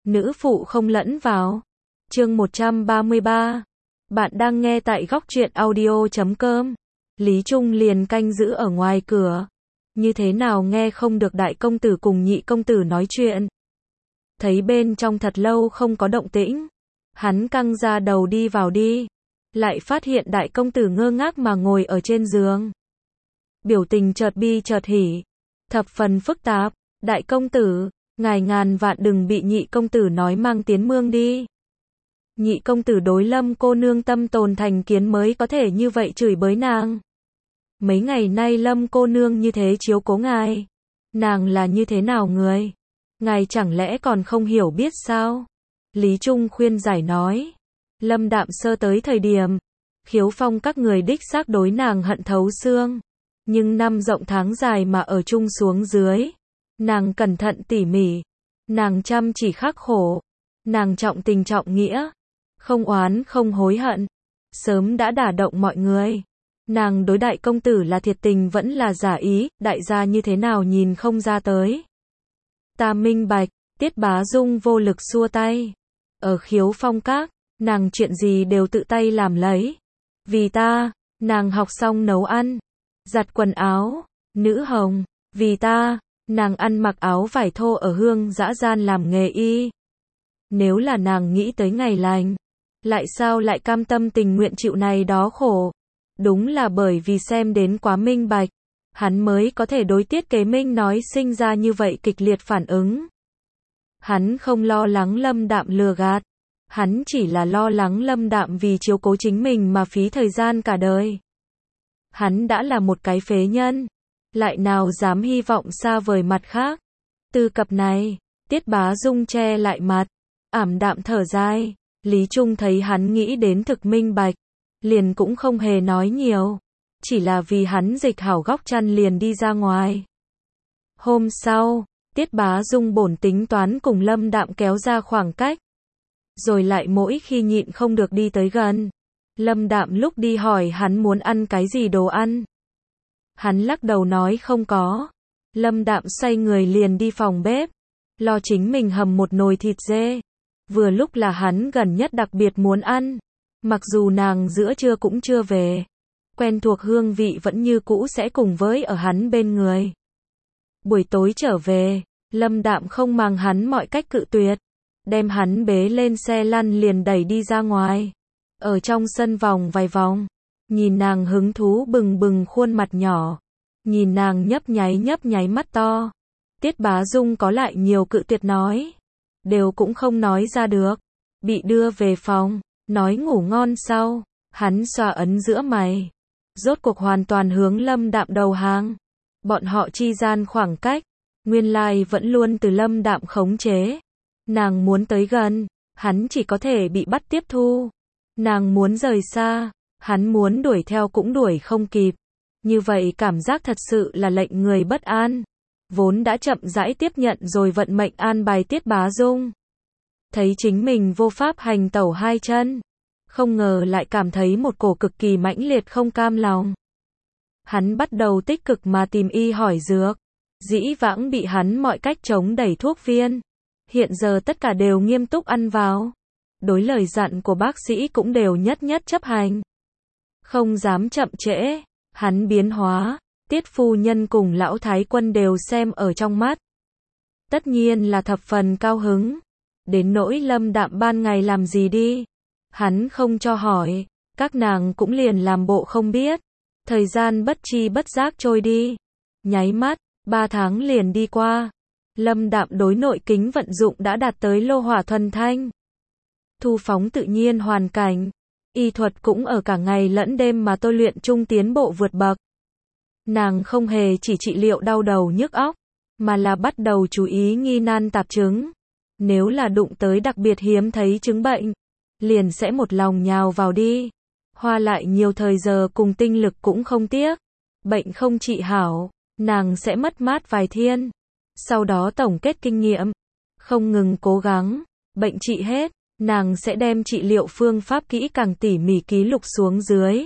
nữ phụ không lẫn vào. Chương 133. Bạn đang nghe tại góc truyện audio.com. Lý Trung liền canh giữ ở ngoài cửa. Như thế nào nghe không được đại công tử cùng nhị công tử nói chuyện. Thấy bên trong thật lâu không có động tĩnh. Hắn căng ra đầu đi vào đi. Lại phát hiện đại công tử ngơ ngác mà ngồi ở trên giường. Biểu tình chợt bi chợt hỉ. Thập phần phức tạp. Đại công tử, ngài ngàn vạn đừng bị nhị công tử nói mang tiến mương đi. Nhị công tử đối Lâm cô nương tâm tồn thành kiến mới có thể như vậy chửi bới nàng. Mấy ngày nay Lâm cô nương như thế chiếu cố ngài. Nàng là như thế nào người? Ngài chẳng lẽ còn không hiểu biết sao? Lý Trung khuyên giải nói. Lâm Đạm Sơ tới thời điểm, Khiếu Phong các người đích xác đối nàng hận thấu xương. Nhưng năm rộng tháng dài mà ở chung xuống dưới. Nàng cẩn thận tỉ mỉ. Nàng chăm chỉ khắc khổ. Nàng trọng tình trọng nghĩa. Không oán không hối hận. Sớm đã đả động mọi người. Nàng đối đại công tử là thiệt tình vẫn là giả ý, đại gia như thế nào nhìn không ra tới. Ta minh bạch, Tiết Bá Dung vô lực xua tay. Ở Khiếu Phong các, nàng chuyện gì đều tự tay làm lấy. Vì ta, nàng học xong nấu ăn, giặt quần áo, nữ hồng. Vì ta, nàng ăn mặc áo vải thô ở hương dã gian làm nghề y. Nếu là nàng nghĩ tới ngày lành, lại sao lại cam tâm tình nguyện chịu này đó khổ. Đúng là bởi vì xem đến quá minh bạch, hắn mới có thể đối Tiết Kế Minh nói sinh ra như vậy kịch liệt phản ứng. Hắn không lo lắng Lâm Đạm lừa gạt, hắn chỉ là lo lắng Lâm Đạm vì chiếu cố chính mình mà phí thời gian cả đời. Hắn đã là một cái phế nhân, lại nào dám hy vọng xa vời mặt khác. Từ cặp này, Tiết Bá Dung che lại mặt, ảm đạm thở dài. Lý Trung thấy hắn nghĩ đến thực minh bạch, liền cũng không hề nói nhiều, chỉ là vì hắn dịch hảo góc chăn liền đi ra ngoài. Hôm sau, Tiết Bá Dung bổn tính toán cùng Lâm Đạm kéo ra khoảng cách, rồi lại mỗi khi nhịn không được đi tới gần. Lâm Đạm lúc đi hỏi hắn muốn ăn cái gì đồ ăn. Hắn lắc đầu nói không có. Lâm Đạm xoay người liền đi phòng bếp, lo chính mình hầm một nồi thịt dê. Vừa lúc là hắn gần nhất đặc biệt muốn ăn. Mặc dù nàng giữa trưa cũng chưa về, quen thuộc hương vị vẫn như cũ sẽ cùng với ở hắn bên người. Buổi tối trở về, Lâm Đạm không màng hắn mọi cách cự tuyệt, đem hắn bế lên xe lăn liền đẩy đi ra ngoài. Ở trong sân vòng vài vòng, nhìn nàng hứng thú bừng bừng khuôn mặt nhỏ, nhìn nàng nhấp nháy mắt to. Tiết Bá Dung có lại nhiều cự tuyệt nói, đều cũng không nói ra được. Bị đưa về phòng, nói ngủ ngon sau, hắn xoa ấn giữa mày, rốt cuộc hoàn toàn hướng Lâm Đạm đầu hàng. Bọn họ chi gian khoảng cách, nguyên lai vẫn luôn từ Lâm Đạm khống chế. Nàng muốn tới gần, hắn chỉ có thể bị bắt tiếp thu. Nàng muốn rời xa, hắn muốn đuổi theo cũng đuổi không kịp. Như vậy cảm giác thật sự là lệnh người bất an. Vốn đã chậm rãi tiếp nhận rồi vận mệnh an bài Tiết Bá Dung. Thấy chính mình vô pháp hành tẩu hai chân, không ngờ lại cảm thấy một cổ cực kỳ mãnh liệt không cam lòng. Hắn bắt đầu tích cực mà tìm y hỏi dược, dĩ vãng bị hắn mọi cách chống đẩy thuốc viên, hiện giờ tất cả đều nghiêm túc ăn vào. Đối lời dặn của bác sĩ cũng đều nhất nhất chấp hành. Không dám chậm trễ, hắn biến hóa, Tiết phu nhân cùng lão thái quân đều xem ở trong mắt. Tất nhiên là thập phần cao hứng. Đến nỗi Lâm Đạm ban ngày làm gì đi, hắn không cho hỏi, các nàng cũng liền làm bộ không biết. Thời gian bất chi bất giác trôi đi, nháy mắt, 3 tháng liền đi qua. Lâm Đạm đối nội kính vận dụng đã đạt tới lô hỏa thuần thanh. Thu phóng tự nhiên hoàn cảnh, y thuật cũng ở cả ngày lẫn đêm mà tôi luyện trung tiến bộ vượt bậc. Nàng không hề chỉ trị liệu đau đầu nhức óc, mà là bắt đầu chú ý nghi nan tạp chứng. Nếu là đụng tới đặc biệt hiếm thấy chứng bệnh, liền sẽ một lòng nhào vào đi. Hoa lại nhiều thời giờ cùng tinh lực cũng không tiếc. Bệnh không trị hảo, nàng sẽ mất mát vài thiên. Sau đó tổng kết kinh nghiệm, không ngừng cố gắng, bệnh trị hết, nàng sẽ đem trị liệu phương pháp kỹ càng tỉ mỉ ký lục xuống dưới.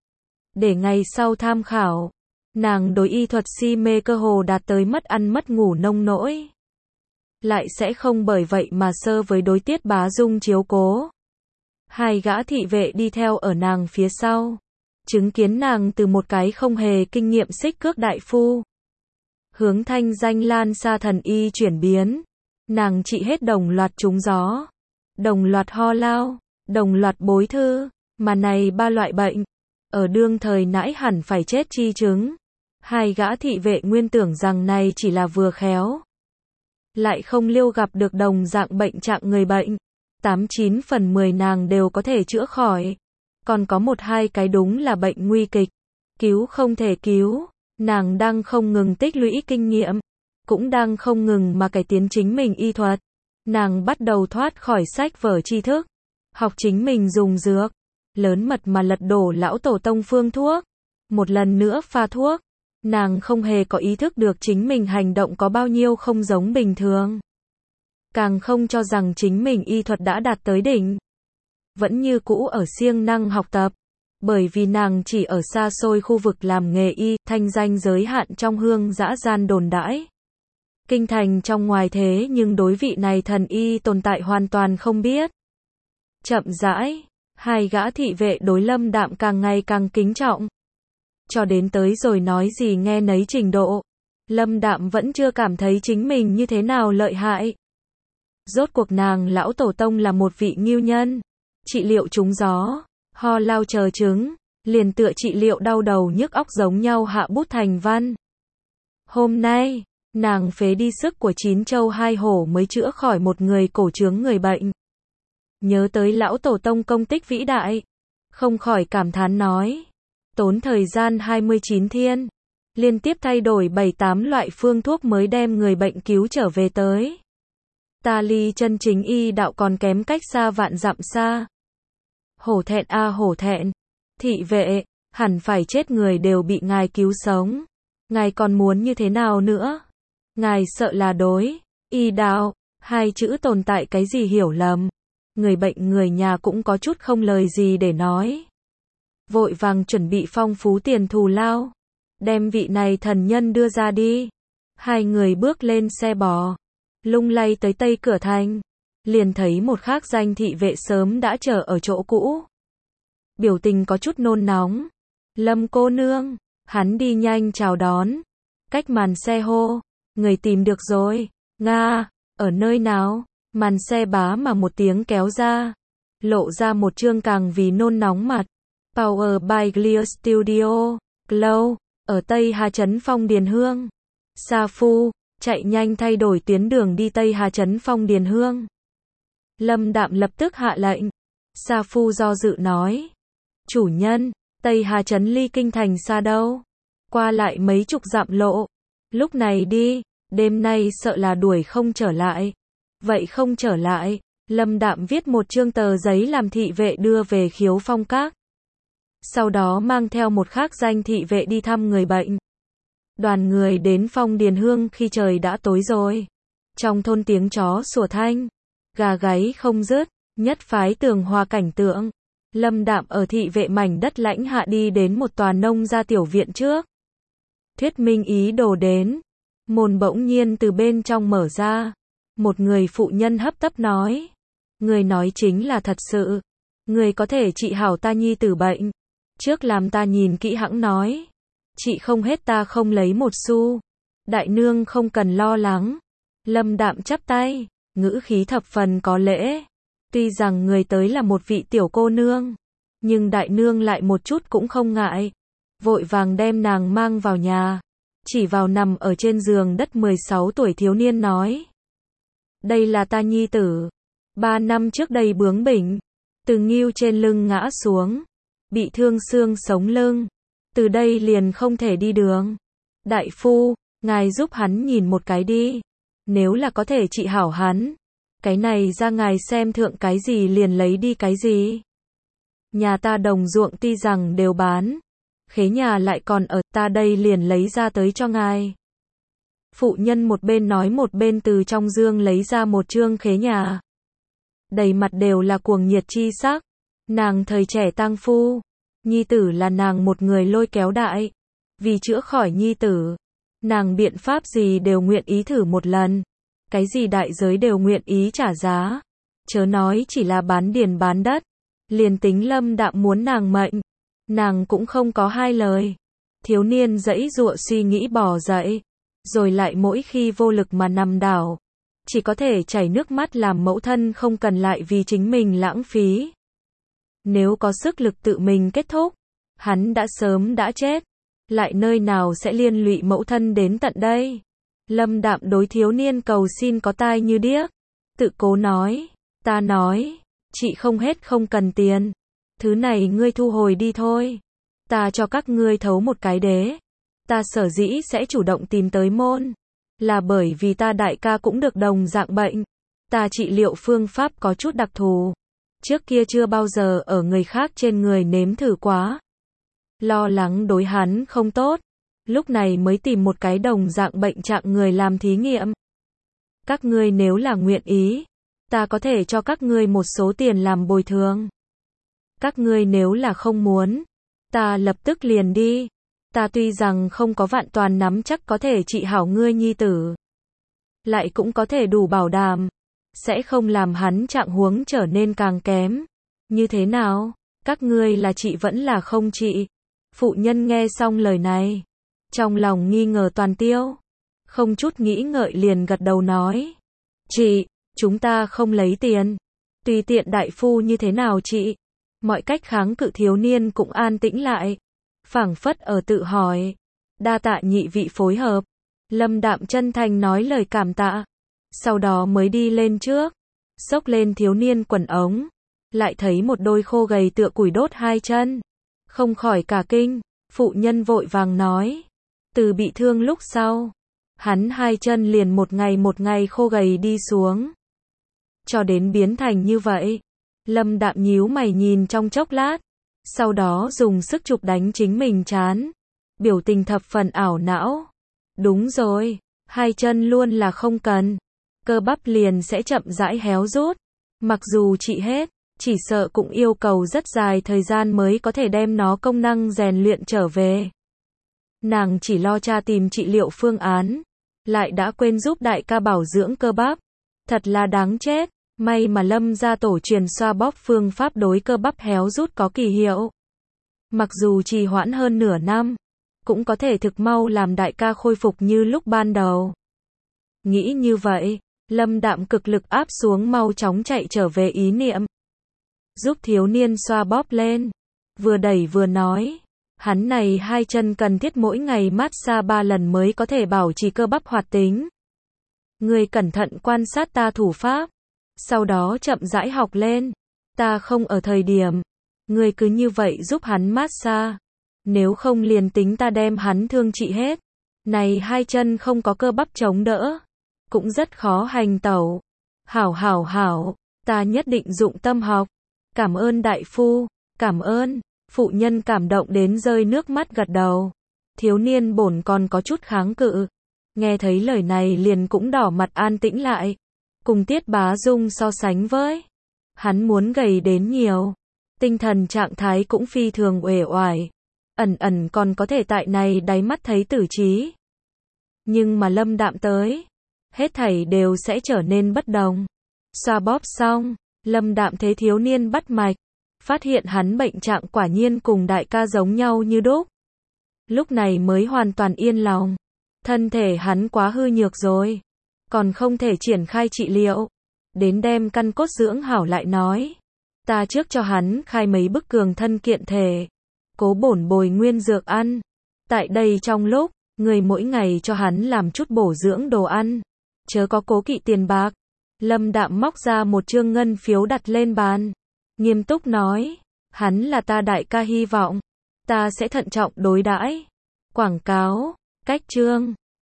Để ngày sau tham khảo, nàng đối y thuật si mê cơ hồ đạt tới mất ăn mất ngủ nông nỗi. lại sẽ không bởi vậy mà sơ với đối Tiết Bá Dung chiếu cố. Hai gã thị vệ đi theo ở nàng phía sau, chứng kiến nàng từ một cái không hề kinh nghiệm xích cước đại phu, hướng thanh danh lan xa thần y chuyển biến. Nàng trị hết đồng loạt trúng gió, đồng loạt ho lao, đồng loạt bối thư, mà này ba loại bệnh, ở đương thời nãi hẳn phải chết chi chứng. Hai gã thị vệ nguyên tưởng rằng này chỉ là vừa khéo, lại không liêu gặp được đồng dạng bệnh trạng người bệnh. 89 phần 10 nàng đều có thể chữa khỏi, còn có một hai cái đúng là bệnh nguy kịch, cứu không thể cứu. Nàng đang không ngừng tích lũy kinh nghiệm, cũng đang không ngừng mà cải tiến chính mình y thuật. Nàng bắt đầu thoát khỏi sách vở tri thức, học chính mình dùng dược, lớn mật mà lật đổ lão tổ tông phương thuốc, một lần nữa pha thuốc. Nàng không hề có ý thức được chính mình hành động có bao nhiêu không giống bình thường, càng không cho rằng chính mình y thuật đã đạt tới đỉnh, vẫn như cũ ở siêng năng học tập. Bởi vì nàng chỉ ở xa xôi khu vực làm nghề y, thanh danh giới hạn trong hương dã gian đồn đãi. Kinh thành trong ngoài thế nhưng đối vị này thần y tồn tại hoàn toàn không biết. Chậm rãi, hai gã thị vệ đối Lâm Đạm càng ngày càng kính trọng. Cho đến tới rồi nói gì nghe nấy trình độ, Lâm Đạm vẫn chưa cảm thấy chính mình như thế nào lợi hại. Rốt cuộc nàng lão tổ tông là một vị ngưu nhân, trị liệu trúng gió, ho lao chờ chứng, liền tựa trị liệu đau đầu nhức óc giống nhau hạ bút thành văn. Hôm nay, nàng phế đi sức của 9 châu 2 hổ mới chữa khỏi một người cổ chướng người bệnh. Nhớ tới lão tổ tông công tích vĩ đại, không khỏi cảm thán nói, tốn thời gian 29 thiên, liên tiếp thay đổi 7-8 loại phương thuốc mới đem người bệnh cứu trở về tới. Ta ly chân chính y đạo còn kém cách xa vạn dặm xa. Hổ thẹn a hổ thẹn, thị vệ, hẳn phải chết người đều bị ngài cứu sống. Ngài còn muốn như thế nào nữa? Ngài sợ là đối y đạo, hai chữ tồn tại cái gì hiểu lầm. Người bệnh người nhà cũng có chút không lời gì để nói. Vội vàng chuẩn bị phong phú tiền thù lao, đem vị này thần nhân đưa ra đi. Hai người bước lên xe bò, lung lay tới tây cửa thành, liền thấy một khác danh thị vệ sớm đã chờ ở chỗ cũ. Biểu tình có chút nôn nóng. Lâm cô nương, hắn đi nhanh chào đón, cách màn xe hô, người tìm được rồi. Nga, ở nơi nào? Màn xe bá mà một tiếng kéo ra, lộ ra một trương càng vì nôn nóng mặt. Power by Clear Studio, Glow, ở Tây Hà Trấn Phong Điền Hương. Sa Phu, chạy nhanh thay đổi tuyến đường đi Tây Hà Trấn Phong Điền Hương. Lâm Đạm lập tức hạ lệnh. Sa Phu do dự nói, chủ nhân, Tây Hà Trấn ly kinh thành xa đâu, qua lại mấy chục dặm lộ, lúc này đi, đêm nay sợ là đuổi không trở lại. Vậy không trở lại. Lâm Đạm viết một chương tờ giấy làm thị vệ đưa về Khiếu Phong Các, sau đó mang theo một khác danh thị vệ đi thăm người bệnh. Đoàn người đến Phong Điền Hương khi trời đã tối rồi. Trong thôn tiếng chó sủa thanh, gà gáy không dứt, nhất phái tường hòa cảnh tượng. Lâm Đạm ở thị vệ mảnh đất lãnh hạ đi đến một tòa nông gia tiểu viện trước. Thuyết minh ý đồ đến, môn bỗng nhiên từ bên trong mở ra. Một người phụ nhân hấp tấp nói, người nói chính là thật sự, người có thể trị hảo ta nhi tử bệnh. Trước làm ta nhìn kỹ hãng nói, chị không hết ta không lấy một xu. Đại nương không cần lo lắng. Lâm Đạm chắp tay, ngữ khí thập phần có lễ. Tuy rằng người tới là một vị tiểu cô nương, nhưng đại nương lại một chút cũng không ngại, vội vàng đem nàng mang vào nhà, chỉ vào nằm ở trên giường đất 16 tuổi thiếu niên nói, đây là ta nhi tử, 3 năm trước đây bướng bỉnh, từ ngưu trên lưng ngã xuống, bị thương xương sống lưng, từ đây liền không thể đi đường. Đại phu, ngài giúp hắn nhìn một cái đi, nếu là có thể trị hảo hắn, cái này ra ngài xem thượng cái gì liền lấy đi cái gì. Nhà ta đồng ruộng tuy rằng đều bán, khế nhà lại còn ở, ta đây liền lấy ra tới cho ngài. Phụ nhân một bên nói một bên từ trong dương lấy ra một chương khế nhà. Đầy mặt đều là cuồng nhiệt chi sắc. Nàng thời trẻ tang phu, nhi tử là nàng một người lôi kéo đại. Vì chữa khỏi nhi tử, nàng biện pháp gì đều nguyện ý thử một lần. cái gì đại giới đều nguyện ý trả giá. Chớ nói chỉ là bán điền bán đất, liền tính Lâm Đạm muốn nàng mệnh, nàng cũng không có hai lời. Thiếu niên giãy giụa suy nghĩ bò dậy, rồi lại mỗi khi vô lực mà nằm đảo, chỉ có thể chảy nước mắt làm mẫu thân không cần lại vì chính mình lãng phí. Nếu có sức lực tự mình kết thúc, hắn đã sớm đã chết, lại nơi nào sẽ liên lụy mẫu thân đến tận đây. Lâm Đạm đối thiếu niên cầu xin có tai như điếc, tự cố nói, ta nói, chị không hết không cần tiền, thứ này ngươi thu hồi đi thôi, ta cho các ngươi thấu một cái đế, ta sở dĩ sẽ chủ động tìm tới môn, là bởi vì ta đại ca cũng được đồng dạng bệnh, ta trị liệu phương pháp có chút đặc thù, trước kia chưa bao giờ ở người khác trên người nếm thử quá. Lo lắng đối hắn không tốt, lúc này mới tìm một cái đồng dạng bệnh trạng người làm thí nghiệm. Các ngươi nếu là nguyện ý, ta có thể cho các ngươi một số tiền làm bồi thường. Các ngươi nếu là không muốn, ta lập tức liền đi. Ta tuy rằng không có vạn toàn nắm chắc có thể trị hảo ngươi nhi tử, lại cũng có thể đủ bảo đảm, sẽ không làm hắn trạng huống trở nên càng kém. Như thế nào? Các ngươi là trị vẫn là không trị? Phụ nhân nghe xong lời này, trong lòng nghi ngờ toàn tiêu, không chút nghĩ ngợi liền gật đầu nói, chị, chúng ta không lấy tiền, tùy tiện đại phu như thế nào chị. Mọi cách kháng cự thiếu niên cũng an tĩnh lại, phảng phất ở tự hỏi, đa tạ nhị vị phối hợp. Lâm Đạm chân thành nói lời cảm tạ, sau đó mới đi lên trước, xốc lên thiếu niên quần ống, lại thấy một đôi khô gầy tựa củi đốt hai chân, không khỏi cả kinh. Phụ nhân vội vàng nói, từ bị thương lúc sau, hắn hai chân liền một ngày khô gầy đi xuống, cho đến biến thành như vậy. Lâm Đạm nhíu mày nhìn trong chốc lát, sau đó dùng sức chụp đánh chính mình trán, biểu tình thập phần ảo não. Đúng rồi, hai chân luôn là không cần, cơ bắp liền sẽ chậm rãi héo rút, mặc dù trị hết, chỉ sợ cũng yêu cầu rất dài thời gian mới có thể đem nó công năng rèn luyện trở về. Nàng chỉ lo tra tìm trị liệu phương án, lại đã quên giúp đại ca bảo dưỡng cơ bắp, thật là đáng chết. May mà Lâm gia tổ truyền xoa bóp phương pháp đối cơ bắp héo rút có kỳ hiệu. Mặc dù trì hoãn hơn nửa năm, cũng có thể thực mau làm đại ca khôi phục như lúc ban đầu. Nghĩ như vậy, Lâm Đạm cực lực áp xuống mau chóng chạy trở về ý niệm. Giúp thiếu niên xoa bóp lên, vừa đẩy vừa nói, hắn này hai chân cần thiết mỗi ngày massage 3 lần mới có thể bảo trì cơ bắp hoạt tính. Ngươi cẩn thận quan sát ta thủ pháp, sau đó chậm rãi học lên, ta không ở thời điểm, ngươi cứ như vậy giúp hắn massage, nếu không liền tính ta đem hắn thương trị hết, này hai chân không có cơ bắp chống đỡ, cũng rất khó hành tẩu. Hảo, ta nhất định dụng tâm học, cảm ơn đại phu, cảm ơn. Phụ nhân cảm động đến rơi nước mắt gật đầu. Thiếu niên bổn còn có chút kháng cự, nghe thấy lời này liền cũng đỏ mặt an tĩnh lại. Cùng Tiết Bá Dung so sánh với, hắn muốn gầy đến nhiều, tinh thần trạng thái cũng phi thường uể oải, ẩn còn có thể tại này đáy mắt thấy tử trí. Nhưng mà Lâm Đạm tới, hết thảy đều sẽ trở nên bất đồng. Xoa bóp xong, Lâm Đạm thấy thiếu niên bắt mạch, phát hiện hắn bệnh trạng quả nhiên cùng đại ca giống nhau như đúc. Lúc này mới hoàn toàn yên lòng, thân thể hắn quá hư nhược rồi, còn không thể triển khai trị liệu, đến đem căn cốt dưỡng hảo lại nói. Ta trước cho hắn khai mấy bức cường thân kiện thể, cố bổn bồi nguyên dược ăn. Tại đây trong lúc, người mỗi ngày cho hắn làm chút bổ dưỡng đồ ăn, chớ có cố kỵ tiền bạc. Lâm Đạm móc ra một trương ngân phiếu đặt lên bàn, nghiêm túc nói, hắn là ta đại ca hy vọng, ta sẽ thận trọng đối đãi. Quảng cáo, cách chương